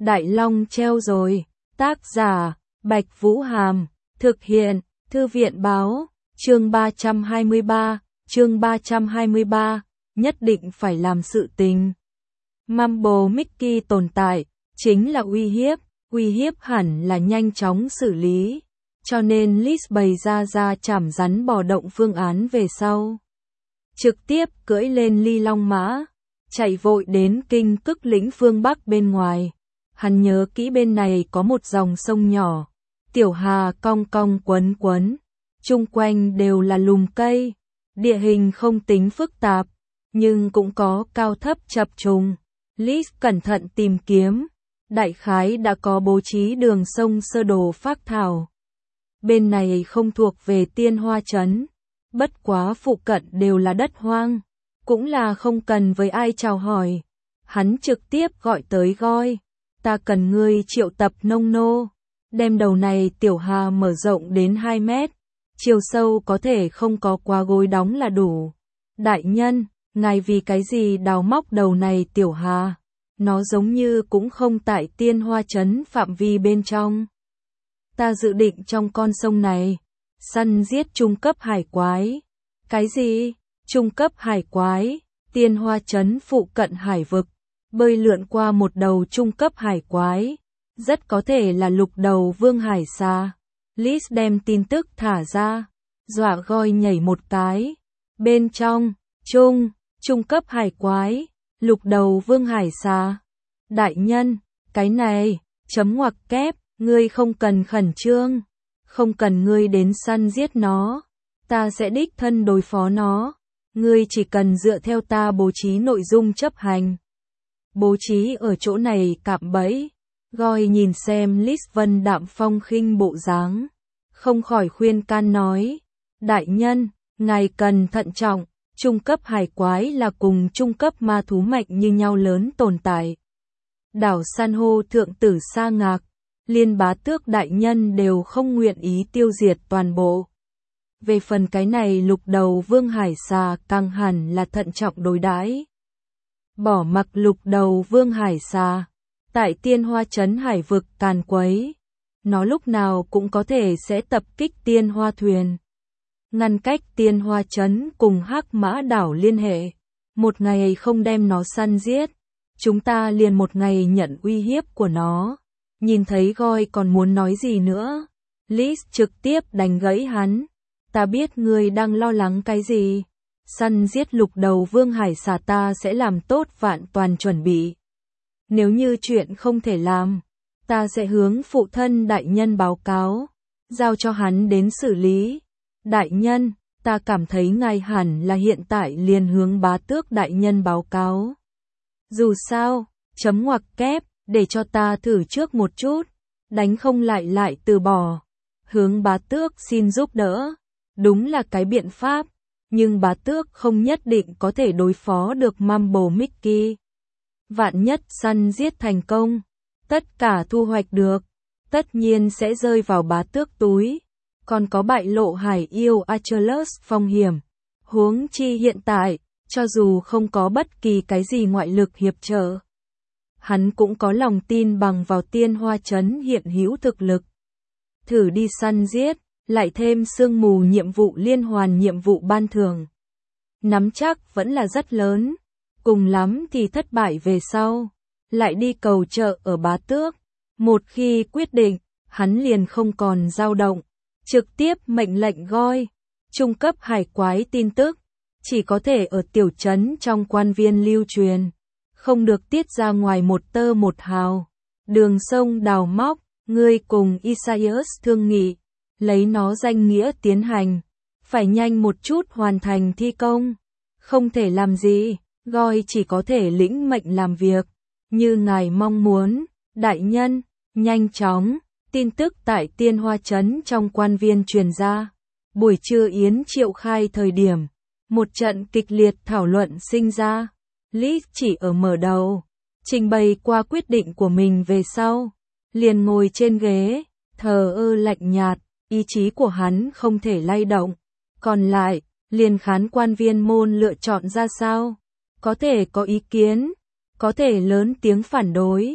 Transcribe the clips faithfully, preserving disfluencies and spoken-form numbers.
Đại Long treo rồi. Tác giả, Bạch Vũ Hàm. Thực hiện, Thư viện Báo. Chương ba trăm hai mươi ba. Chương ba trăm hai mươi ba. Nhất định phải làm sự tình. Mambo Mickey tồn tại, chính là uy hiếp. Uy hiếp hẳn là nhanh chóng xử lý. Cho nên Liz bày ra ra chảm rắn bò động phương án về sau. Trực tiếp cưỡi lên ly long mã, chạy vội đến kinh Cức lĩnh phương Bắc bên ngoài. Hắn nhớ kỹ bên này có một dòng sông nhỏ, tiểu hà cong cong quấn quấn, chung quanh đều là lùm cây, địa hình không tính phức tạp, nhưng cũng có cao thấp chập trùng. Liz cẩn thận tìm kiếm, đại khái đã có bố trí đường sông sơ đồ phác thảo. Bên này không thuộc về Tiên Hoa Trấn, bất quá phụ cận đều là đất hoang, cũng là không cần với ai chào hỏi. Hắn trực tiếp gọi tới Goi, ta cần ngươi triệu tập nông nô, đem đầu này tiểu hà mở rộng đến hai mét, chiều sâu có thể không có quá gối đóng là đủ. Đại nhân, ngài vì cái gì đào móc đầu này tiểu hà? Nó giống như cũng không tại Tiên Hoa Trấn phạm vi bên trong. Ta dự định trong con sông này săn giết trung cấp hải quái. Cái gì? Trung cấp hải quái? Tiên Hoa Trấn phụ cận hải vực, bơi lượn qua một đầu trung cấp hải quái, rất có thể là lục đầu vương hải xà. Liz đem tin tức thả ra, dọa Goi nhảy một cái. Bên trong, trung, trung cấp hải quái, lục đầu vương hải xà. Đại nhân, cái này, chấm ngoặc kép, ngươi không cần khẩn trương, không cần ngươi đến săn giết nó, ta sẽ đích thân đối phó nó, ngươi chỉ cần dựa theo ta bố trí nội dung chấp hành. Bố trí ở chỗ này cạm bẫy. Goi nhìn xem Liz Vân đạm phong khinh bộ dáng, không khỏi khuyên can nói, đại nhân, ngài cần thận trọng, trung cấp hải quái là cùng trung cấp ma thú mạnh như nhau lớn tồn tại. Đảo san hô thượng tử sa ngạc, liên bá tước đại nhân đều không nguyện ý tiêu diệt toàn bộ. Về phần cái này lục đầu vương hải xà càng hẳn là thận trọng đối đãi. Bỏ mặc lục đầu vương hải xà, tại Tiên Hoa Trấn hải vực càn quấy, nó lúc nào cũng có thể sẽ tập kích Tiên Hoa thuyền. Ngăn cách Tiên Hoa Trấn cùng Hắc Mã đảo liên hệ, một ngày không đem nó săn giết, chúng ta liền một ngày nhận uy hiếp của nó. Nhìn thấy Goi còn muốn nói gì nữa, Liz trực tiếp đánh gãy hắn. Ta biết ngươi đang lo lắng cái gì. Săn giết lục đầu vương hải xà ta sẽ làm tốt vạn toàn chuẩn bị. Nếu như chuyện không thể làm, ta sẽ hướng phụ thân đại nhân báo cáo, giao cho hắn đến xử lý. Đại nhân, ta cảm thấy ngài hẳn là hiện tại liền hướng bá tước đại nhân báo cáo. Dù sao, chấm ngoặc kép, để cho ta thử trước một chút, đánh không lại lại từ bỏ. Hướng bá tước xin giúp đỡ, đúng là cái biện pháp, nhưng bá tước không nhất định có thể đối phó được Mambo Mickey. Vạn nhất săn giết thành công, tất cả thu hoạch được, tất nhiên sẽ rơi vào bá tước túi, còn có bại lộ hải yêu Achilles phong hiểm. Huống chi hiện tại, cho dù không có bất kỳ cái gì ngoại lực hiệp trợ, hắn cũng có lòng tin bằng vào Tiên Hoa Trấn hiện hữu thực lực. Thử đi săn giết, lại thêm sương mù nhiệm vụ liên hoàn nhiệm vụ ban thưởng. Nắm chắc vẫn là rất lớn, cùng lắm thì thất bại về sau, lại đi cầu trợ ở bá tước. Một khi quyết định, hắn liền không còn dao động, trực tiếp mệnh lệnh Goi. Trung cấp hải quái tin tức, chỉ có thể ở tiểu trấn trong quan viên lưu truyền, không được tiết ra ngoài một tơ một hào. Đường sông đào móc, ngươi cùng Isaias thương nghị, lấy nó danh nghĩa tiến hành, phải nhanh một chút hoàn thành thi công. Không thể làm gì, Goi chỉ có thể lĩnh mệnh làm việc, như ngài mong muốn. Đại nhân, nhanh chóng, tin tức tại Tiên Hoa Trấn trong quan viên truyền ra. Buổi trưa yến triệu khai thời điểm, một trận kịch liệt thảo luận sinh ra. Liz chỉ ở mở đầu, trình bày qua quyết định của mình về sau, liền ngồi trên ghế, thờ ơ lạnh nhạt, ý chí của hắn không thể lay động. Còn lại, liền khán quan viên môn lựa chọn ra sao, có thể có ý kiến, có thể lớn tiếng phản đối,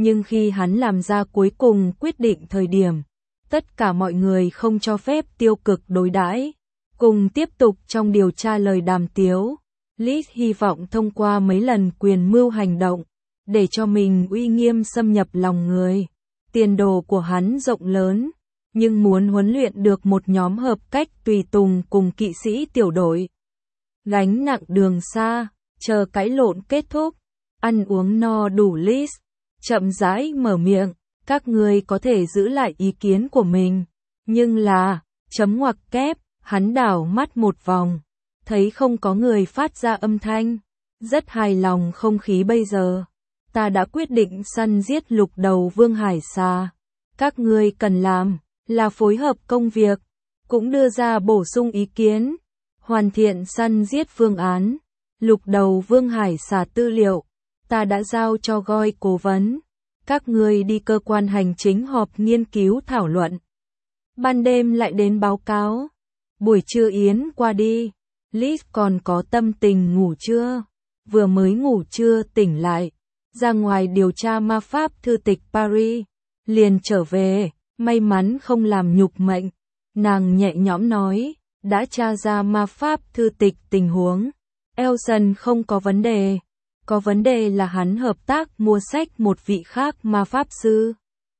Nhưng khi hắn làm ra cuối cùng quyết định thời điểm, tất cả mọi người không cho phép tiêu cực đối đãi, cùng tiếp tục trong điều tra lời đàm tiếu. Liz hy vọng thông qua mấy lần quyền mưu hành động, để cho mình uy nghiêm xâm nhập lòng người. Tiền đồ của hắn rộng lớn, nhưng muốn huấn luyện được một nhóm hợp cách tùy tùng cùng kỵ sĩ tiểu đội. Gánh nặng đường xa, chờ cãi lộn kết thúc, ăn uống no đủ. Liz chậm rãi mở miệng, các ngươi có thể giữ lại ý kiến của mình, nhưng là, chấm ngoặc kép, hắn đảo mắt một vòng, thấy không có người phát ra âm thanh, rất hài lòng không khí bây giờ. Ta đã quyết định săn giết lục đầu vương hải xà. Các ngươi cần làm là phối hợp công việc, cũng đưa ra bổ sung ý kiến, hoàn thiện săn giết phương án. Lục đầu vương hải xà tư liệu, ta đã giao cho Goi cố vấn. Các ngươi đi cơ quan hành chính họp nghiên cứu thảo luận. Ban đêm lại đến báo cáo. Buổi trưa yến qua đi, Liz còn có tâm tình ngủ trưa. Vừa mới ngủ trưa tỉnh lại, ra ngoài điều tra ma pháp thư tịch Paris, liền trở về, may mắn không làm nhục mệnh. Nàng nhẹ nhõm nói, đã tra ra ma pháp thư tịch tình huống. Elson không có vấn đề. Có vấn đề là hắn hợp tác mua sách một vị khác ma pháp sư.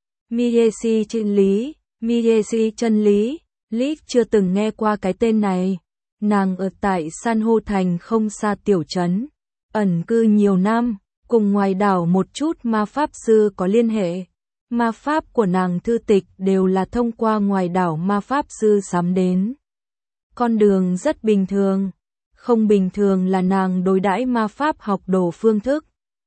Miesi chân lý, Miesi chân lý, Liz chưa từng nghe qua cái tên này. Nàng ở tại San hô thành không xa tiểu trấn, ẩn cư nhiều năm, cùng ngoài đảo một chút ma pháp sư có liên hệ. Ma pháp của nàng thư tịch đều là thông qua ngoài đảo ma pháp sư sắm đến. Con đường rất bình thường. Không bình thường là nàng đối đãi ma pháp học đồ phương thức.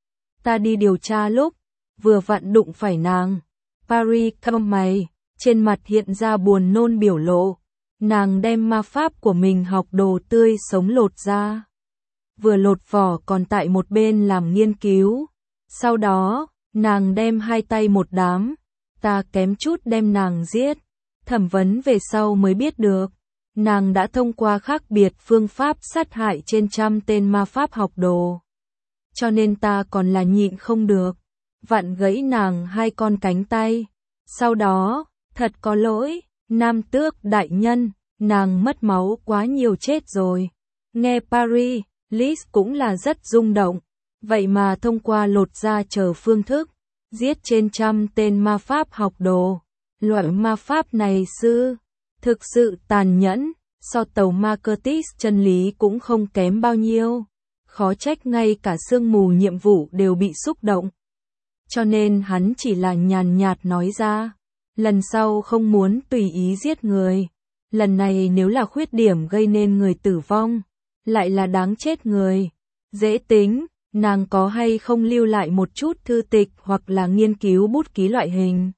Ta đi điều tra lúc, vừa vặn đụng phải nàng. Paris cau mày, trên mặt hiện ra buồn nôn biểu lộ. Nàng đem ma pháp của mình học đồ tươi sống lột ra. Vừa lột vỏ còn tại một bên làm nghiên cứu. Sau đó, nàng đem hai tay một đám. Ta kém chút đem nàng giết. Thẩm vấn về sau mới biết được. Nàng đã thông qua khác biệt phương pháp sát hại trên trăm tên ma pháp học đồ. Cho nên ta còn là nhịn không được. Vặn gãy nàng hai con cánh tay. Sau đó, thật có lỗi, nam tước đại nhân, nàng mất máu quá nhiều chết rồi. Nghe Paris, Liz cũng là rất rung động. Vậy mà thông qua lột da chờ phương thức, giết trên trăm tên ma pháp học đồ. Loại ma pháp này sư, thực sự tàn nhẫn, so tàu ma Curtis chân lý cũng không kém bao nhiêu. Khó trách ngay cả sương mù nhiệm vụ đều bị xúc động. Cho nên hắn chỉ là nhàn nhạt nói ra, lần sau không muốn tùy ý giết người. Lần này nếu là khuyết điểm gây nên người tử vong, lại là đáng chết người. Dễ tính, nàng có hay không lưu lại một chút thư tịch hoặc là nghiên cứu bút ký loại hình.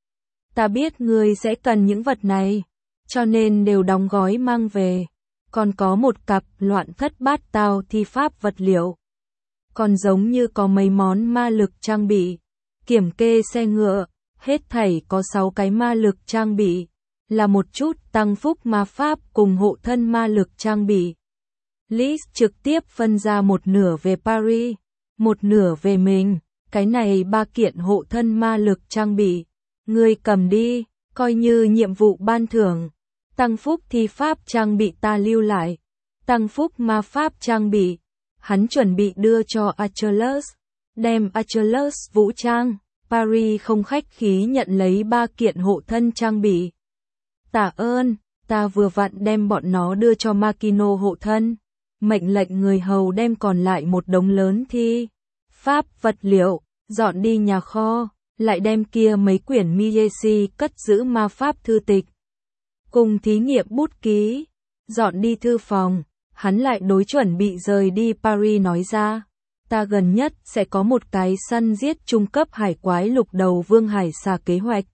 Ta biết ngươi sẽ cần những vật này, cho nên đều đóng gói mang về. Còn có một cặp loạn thất bát tao thi pháp vật liệu. Còn giống như có mấy món ma lực trang bị. Kiểm kê xe ngựa, hết thảy có sáu cái ma lực trang bị. Là một chút tăng phúc ma pháp cùng hộ thân ma lực trang bị. Liz trực tiếp phân ra một nửa về Paris, một nửa về mình. Cái này ba kiện hộ thân ma lực trang bị. Ngươi cầm đi, coi như nhiệm vụ ban thưởng. Tăng phúc thi pháp trang bị ta lưu lại. Tăng phúc ma pháp trang bị. Hắn chuẩn bị đưa cho Achilles. Đem Achilles vũ trang. Paris không khách khí nhận lấy ba kiện hộ thân trang bị. Tạ ơn, ta vừa vặn đem bọn nó đưa cho Makino hộ thân. Mệnh lệnh người hầu đem còn lại một đống lớn thi pháp vật liệu, dọn đi nhà kho, lại đem kia mấy quyển Miesi cất giữ ma pháp thư tịch. Cùng thí nghiệm bút ký, dọn đi thư phòng, hắn lại đối chuẩn bị rời đi Paris nói ra. Ta gần nhất sẽ có một cái săn giết trung cấp hải quái lục đầu vương hải xà kế hoạch.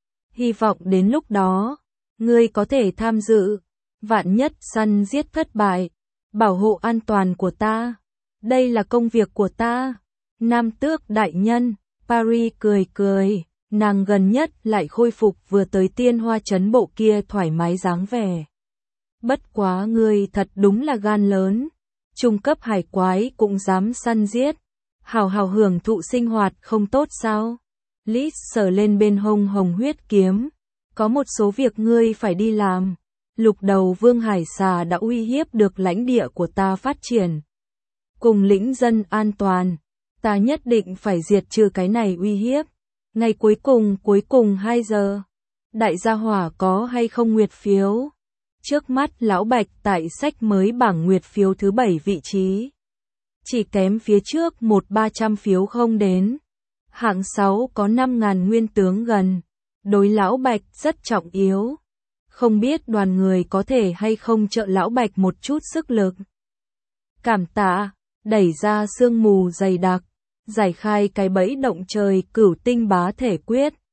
Hy vọng đến lúc đó, ngươi có thể tham dự. Vạn nhất săn giết thất bại, bảo hộ an toàn của ta. Đây là công việc của ta. Nam tước đại nhân, Paris cười cười. Nàng gần nhất lại khôi phục vừa tới tiên hoa trấn bộ kia thoải mái dáng vẻ. Bất quá ngươi thật đúng là gan lớn. Trung cấp hải quái cũng dám săn giết. Hào hào hưởng thụ sinh hoạt không tốt sao? Lít sờ lên bên hông hồng huyết kiếm. Có một số việc ngươi phải đi làm. Lục đầu vương hải xà đã uy hiếp được lãnh địa của ta phát triển. Cùng lĩnh dân an toàn. Ta nhất định phải diệt trừ cái này uy hiếp. Ngày cuối cùng, cuối cùng hai giờ. Đại gia hỏa có hay không nguyệt phiếu? Trước mắt lão Bạch tại sách mới bảng nguyệt phiếu thứ bảy vị trí. Chỉ kém phía trước một ba trăm phiếu không đến. Hạng sáu có năm ngàn nguyên tướng gần. Đối lão Bạch rất trọng yếu. Không biết đoàn người có thể hay không trợ lão Bạch một chút sức lực. Cảm tạ, đẩy ra sương mù dày đặc, giải khai cái bẫy động trời cửu tinh bá thể quyết.